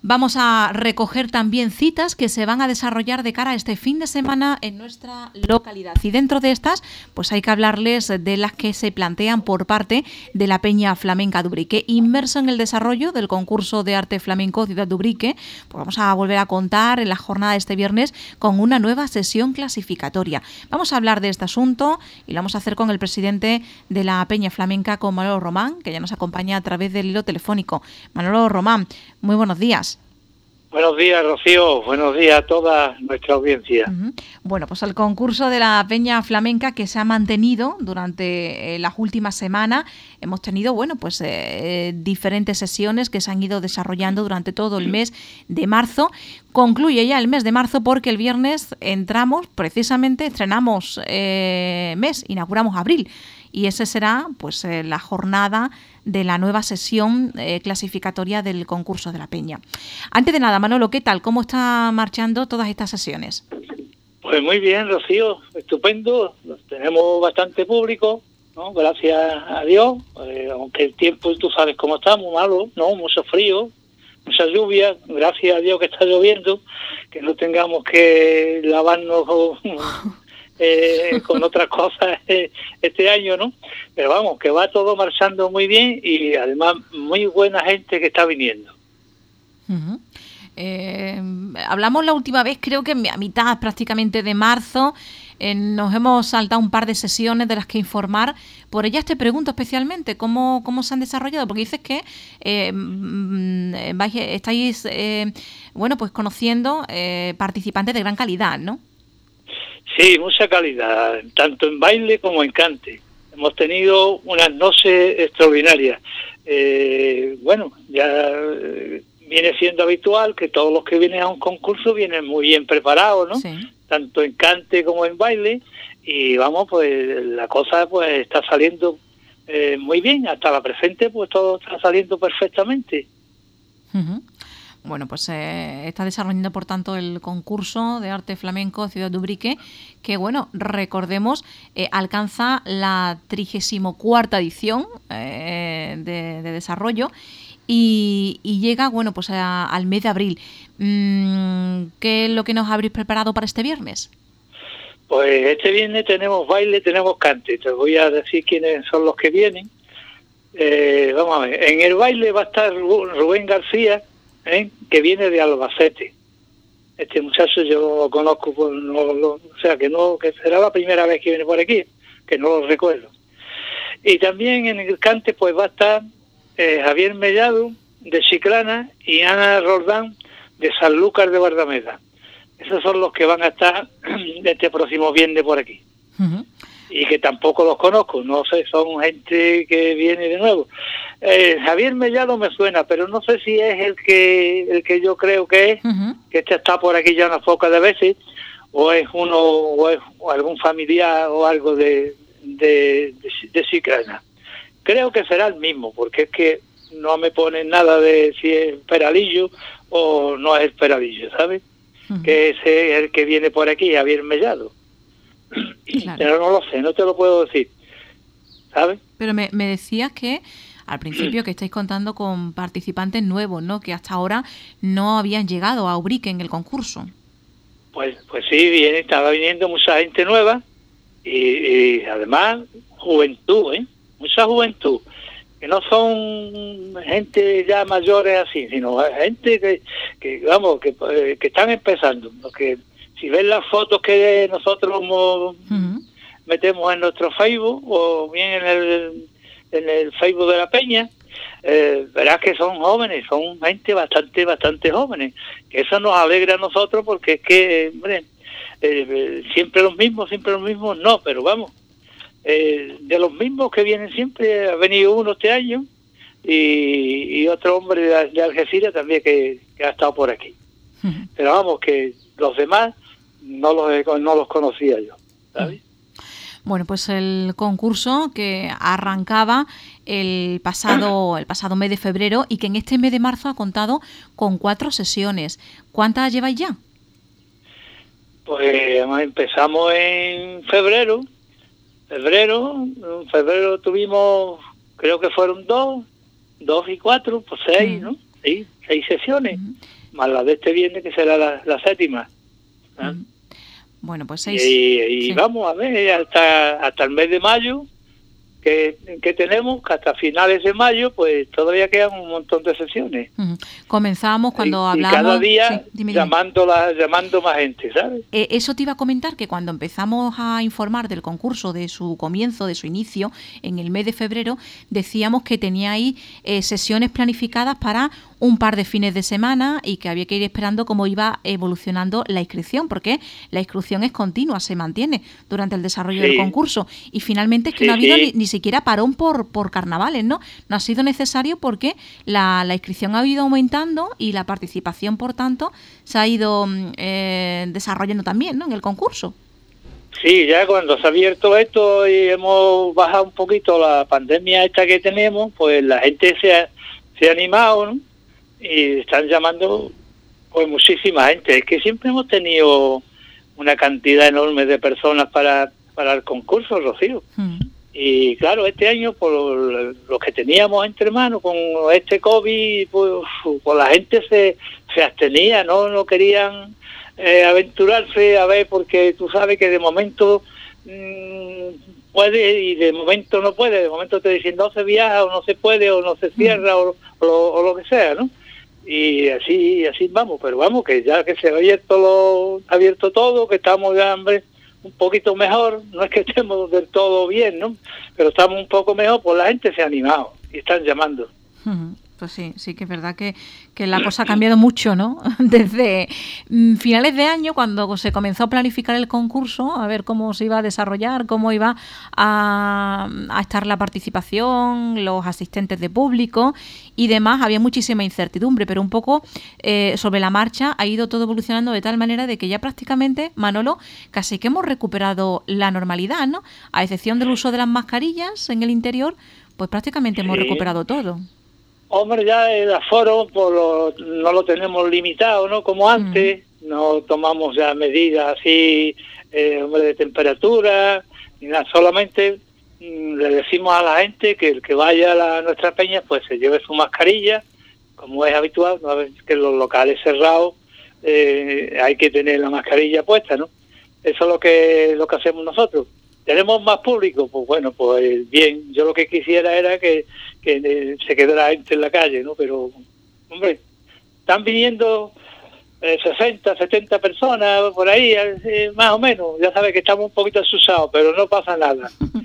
Vamos a recoger también citas que se van a desarrollar de cara a este fin de semana en nuestra localidad. Y dentro de estas, pues hay que hablarles de las que se plantean por parte de la Peña Flamenca de Ubrique. Inmerso en el desarrollo del concurso de arte flamenco Ciudad de Ubrique, pues vamos a volver a contar en la jornada de este viernes con una nueva sesión clasificatoria. Vamos a hablar de este asunto y lo vamos a hacer con el presidente de la Peña Flamenca, con Manolo Román, que ya nos acompaña a través del hilo telefónico. Manolo Román, muy buenos días. Buenos días, Rocío. Buenos días a toda nuestra audiencia. Bueno, pues el concurso de la Peña Flamenca que se ha mantenido durante las últimas semanas. Hemos tenido, bueno, pues diferentes sesiones que se han ido desarrollando durante todo el mes de marzo. Concluye ya el mes de marzo porque el viernes estrenamos mes, inauguramos abril. Y esa será pues la jornada de la nueva sesión clasificatoria del concurso de la Peña. Antes de nada, Manolo, ¿qué tal? ¿Cómo están marchando todas estas sesiones? Pues muy bien, Rocío, estupendo. Tenemos bastante público, ¿no? Gracias a Dios, aunque el tiempo, tú sabes cómo está, muy malo, ¿no? Mucho frío, mucha lluvia. Gracias a Dios que está lloviendo, que no tengamos que lavarnos con otras cosas este año, ¿no? Pero vamos, que va todo marchando muy bien y además muy buena gente que está viniendo. Hablamos la última vez, creo que a mitad prácticamente de marzo. Nos hemos saltado un par de sesiones de las que informar. Por ellas te pregunto especialmente cómo se han desarrollado, porque dices que estáis pues conociendo participantes de gran calidad, ¿no? Sí, mucha calidad, tanto en baile como en cante. Hemos tenido unas noches extraordinarias. Ya viene siendo habitual que todos los que vienen a un concurso vienen muy bien preparados, ¿no? Sí. Tanto en cante como en baile. Y vamos, pues la cosa pues está saliendo muy bien. Hasta la presente pues todo está saliendo perfectamente. Bueno, pues está desarrollando, por tanto, el concurso de arte flamenco Ciudad de Ubrique, que, bueno, recordemos, alcanza la 34ª edición de desarrollo y llega, bueno, pues al mes de abril. ¿Qué es lo que nos habréis preparado para este viernes? Pues este viernes tenemos baile, tenemos cante. Te voy a decir quiénes son los que vienen. Vamos a ver, en el baile va a estar Rubén García, que viene de Albacete. Este muchacho yo lo conozco, pues, que será la primera vez que viene por aquí, que no lo recuerdo. Y también en el cante pues va a estar Javier Mellado de Chiclana y Ana Roldán de Sanlúcar de Guardameda. Esos son los que van a estar este próximo viernes por aquí. Y que tampoco los conozco, no sé, son gente que viene de nuevo. Javier Mellado me suena, pero no sé si es el que yo creo que es, que está por aquí ya unas pocas de veces, o es o algún familiar o algo de Chiclana. Creo que será el mismo, porque es que no me ponen nada de si es Peralillo o no es el Peralillo, ¿sabes? Que ese es el que viene por aquí, Javier Mellado. Claro. Pero no lo sé, no te lo puedo decir, ¿sabes? Pero me decías que al principio que estáis contando con participantes nuevos, ¿no? Que hasta ahora no habían llegado a Ubrique en el concurso. Pues sí, estaba viniendo mucha gente nueva y además juventud, mucha juventud, que no son gente ya mayores así, sino gente que están empezando, porque si ves las fotos que nosotros metemos en nuestro Facebook o bien en el Facebook de la Peña, verás que son jóvenes, son gente bastante jóvenes, que eso nos alegra a nosotros porque es que, hombre, siempre los mismos, no, pero vamos, de los mismos que vienen siempre, ha venido uno este año y otro hombre de Algeciras también que ha estado por aquí. Pero vamos, que los demás no los conocía yo, ¿sabes? Bueno, pues el concurso que arrancaba el pasado mes de febrero y que en este mes de marzo ha contado con 4 sesiones. ¿Cuántas lleváis ya? Pues empezamos en febrero. En febrero tuvimos, creo que fueron 2 y 4, pues 6, ¿no? Sí, 6 sesiones, más la de este viernes que será la séptima. ¿Eh? Bueno, pues 6. Y sí. vamos a ver, hasta el mes de mayo, que tenemos, que hasta finales de mayo, pues todavía quedan un montón de sesiones. Comenzábamos cuando y hablábamos... cada día sí, dime. llamando más gente, ¿sabes? Eso te iba a comentar, que cuando empezamos a informar del concurso, de su comienzo, de su inicio, en el mes de febrero, decíamos que tenía ahí sesiones planificadas para un par de fines de semana y que había que ir esperando cómo iba evolucionando la inscripción, porque la inscripción es continua, se mantiene durante el desarrollo del concurso. Y finalmente es que no ha habido ni siquiera parón por carnavales, ¿no? No ha sido necesario porque la inscripción ha ido aumentando y la participación, por tanto, se ha ido desarrollando también, ¿no?, en el concurso. Sí, ya cuando se ha abierto esto y hemos bajado un poquito la pandemia esta que tenemos, pues la gente se ha animado, ¿no? Y están llamando pues muchísima gente. Es que siempre hemos tenido una cantidad enorme de personas para el concurso, Rocío. Y claro, este año, por lo que teníamos entre manos con este COVID, pues la gente se abstenía, no querían aventurarse a ver, porque tú sabes que de momento puede y de momento no puede. De momento te dicen no se viaja o no se puede o no se cierra o lo que sea, ¿no? Y así vamos, pero vamos, que ya que se ha abierto todo, que estamos ya, hombre, un poquito mejor, no es que estemos del todo bien, ¿no? Pero estamos un poco mejor, pues la gente se ha animado y están llamando. Pues sí que es verdad que la cosa ha cambiado mucho, ¿no? Desde finales de año, cuando se comenzó a planificar el concurso, a ver cómo se iba a desarrollar, cómo iba a estar la participación, los asistentes de público y demás, había muchísima incertidumbre, pero un poco sobre la marcha ha ido todo evolucionando de tal manera de que ya prácticamente, Manolo, casi que hemos recuperado la normalidad, ¿no? A excepción del uso de las mascarillas en el interior, pues prácticamente hemos recuperado todo. Hombre, ya el aforo no lo tenemos limitado, ¿no? Como antes, no tomamos ya medidas así, de temperatura, ni nada. Solamente le decimos a la gente que el que vaya a nuestra peña, pues se lleve su mascarilla, como es habitual, ¿no? Que en los locales cerrados hay que tener la mascarilla puesta, ¿no? Eso es lo que hacemos nosotros. ¿Tenemos más público? Pues bueno, pues bien. Yo lo que quisiera era que se quedara gente en la calle, ¿no? Pero, hombre, están viniendo 60, 70 personas por ahí, más o menos. Ya sabes que estamos un poquito asustados, pero no pasa nada.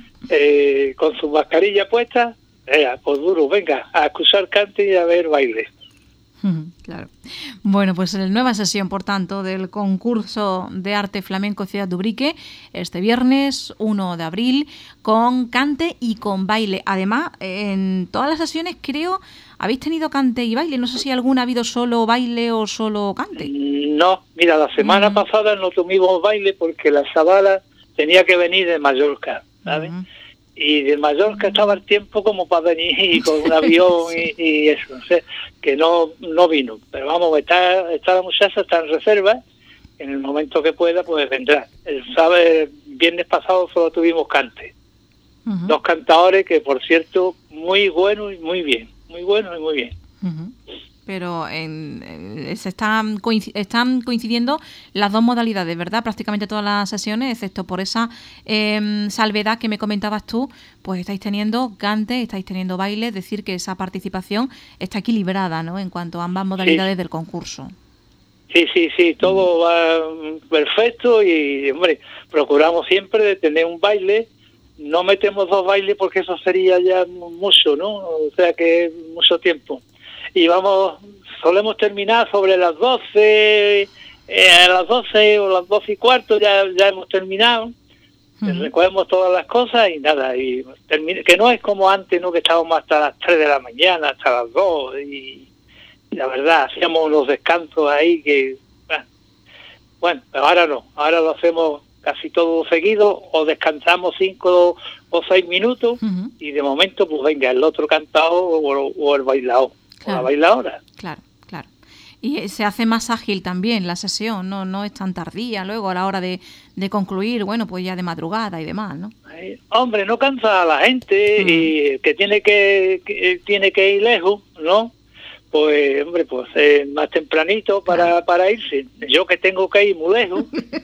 Con su mascarilla puesta, pues duro, venga, a escuchar cante y a ver baile. Claro. Bueno, pues nueva sesión, por tanto, del concurso de arte flamenco Ciudad de Ubrique, este viernes 1 de abril, con cante y con baile. Además, en todas las sesiones creo habéis tenido cante y baile. No sé si alguna ha habido solo baile o solo cante. No, mira, la semana pasada no tuvimos baile porque la Zabala tenía que venir de Mallorca, ¿sabes? Y de Mallorca estaba el tiempo como para venir con un avión y eso, no sé, que no vino. Pero vamos, está la muchacha, está en reserva, en el momento que pueda, pues vendrá. El viernes pasado solo tuvimos cante. 2 cantadores que, por cierto, muy buenos y muy bien, muy buenos y muy bien. Pero están coincidiendo las dos modalidades, ¿verdad? Prácticamente todas las sesiones, excepto por esa salvedad que me comentabas tú, pues estáis teniendo cante, estáis teniendo baile, es decir, que esa participación está equilibrada, ¿no?, en cuanto a ambas modalidades del concurso. Sí, todo va perfecto y, hombre, procuramos siempre de tener un baile. No metemos 2 bailes porque eso sería ya mucho, ¿no? O sea que es mucho tiempo. Y solemos terminar sobre las 12, a las 12 o las 12 y cuarto ya hemos terminado, recogemos todas las cosas y nada, y que no es como antes, ¿no?, que estábamos hasta las 3 de la mañana, hasta las 2, y la verdad, hacíamos unos descansos ahí que, bueno, pero ahora no, ahora lo hacemos casi todo seguido, o descansamos 5 o 6 minutos, y de momento, pues venga, el otro cantado o el bailado. Claro. La bailadora. Claro. Y se hace más ágil también la sesión, no es tan tardía luego a la hora de concluir, bueno, pues ya de madrugada y demás, ¿no? Hombre, no cansa a la gente y que tiene que ir lejos, ¿no? pues, hombre, pues más tempranito para irse. Yo que tengo que ir muy lejos,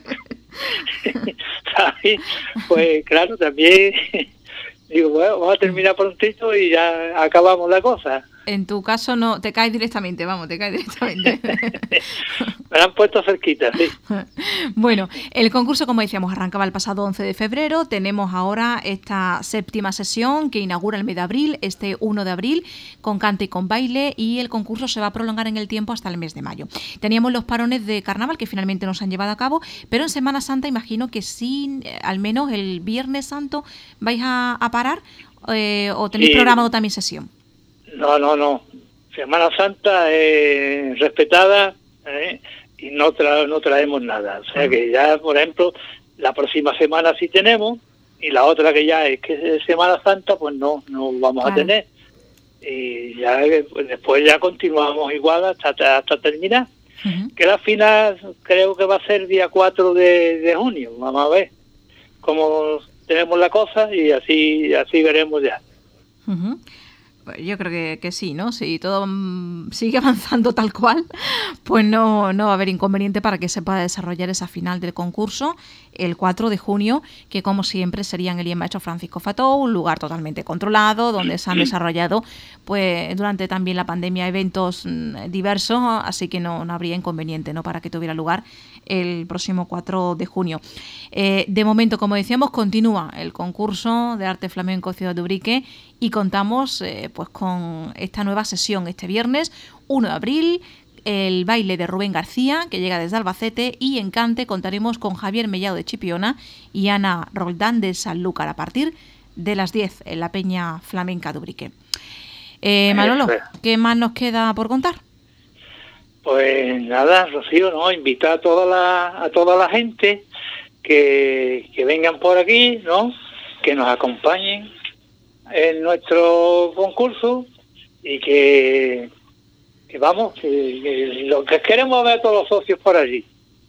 ¿sabes? Pues claro, también digo, bueno, vamos a terminar prontito y ya acabamos la cosa. En tu caso no, te caes directamente, te caes directamente. Me la han puesto cerquita, sí. Bueno, el concurso, como decíamos, arrancaba el pasado 11 de febrero. Tenemos ahora esta 7ª sesión que inaugura el mes de abril, este 1 de abril, con cante y con baile, y el concurso se va a prolongar en el tiempo hasta el mes de mayo. Teníamos los parones de carnaval que finalmente nos han llevado a cabo, pero en Semana Santa imagino que sí, al menos el Viernes Santo vais a parar, o tenéis programado también sesión. No. Semana Santa respetada, y no traemos nada. O sea que ya, por ejemplo, la próxima semana sí tenemos, y la otra que ya es que es Semana Santa, pues no vamos a tener. Y ya pues, después ya continuamos igual hasta terminar. Que la final creo que va a ser día 4 de junio. Vamos a ver cómo tenemos la cosa y así veremos ya. Yo creo que sí, ¿no? Si todo sigue avanzando tal cual, pues no va a haber inconveniente para que se pueda desarrollar esa final del concurso el 4 de junio, que como siempre sería en el Maestro Francisco Fató, un lugar totalmente controlado, donde se han desarrollado pues durante también la pandemia eventos diversos, así que no habría inconveniente, ¿no?, para que tuviera lugar el próximo 4 de junio. De momento, como decíamos, continúa el concurso de arte flamenco Ciudad de Ubrique y contamos pues con esta nueva sesión este viernes 1 de abril, el baile de Rubén García, que llega desde Albacete, y en cante contaremos con Javier Mellado de Chipiona y Ana Roldán de Sanlúcar a partir de las 10 en la Peña Flamenca de Ubrique. Manolo, ¿qué más nos queda por contar? Pues nada, Rocío, ¿no? Invitar a toda la gente que vengan por aquí, ¿no? Que nos acompañen en nuestro concurso y que vamos, que lo que queremos ver a todos los socios por allí.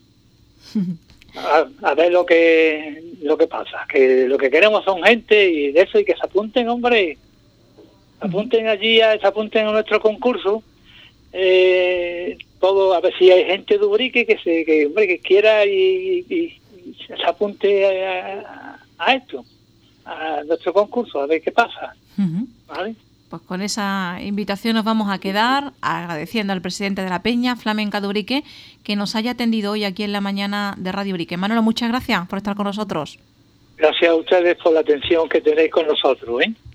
A ver lo que pasa, que lo que queremos son gente y de eso, y que se apunten, hombre, se apunten a nuestro concurso. Todo, a ver si hay gente de Ubrique que quiera y se apunte a esto, a nuestro concurso, a ver qué pasa. ¿Vale? Pues con esa invitación nos vamos a quedar, agradeciendo al presidente de la Peña Flamenca de Ubrique que nos haya atendido hoy aquí en la mañana de Radio Ubrique. Manolo, muchas gracias por estar con nosotros. Gracias a ustedes por la atención que tenéis con nosotros,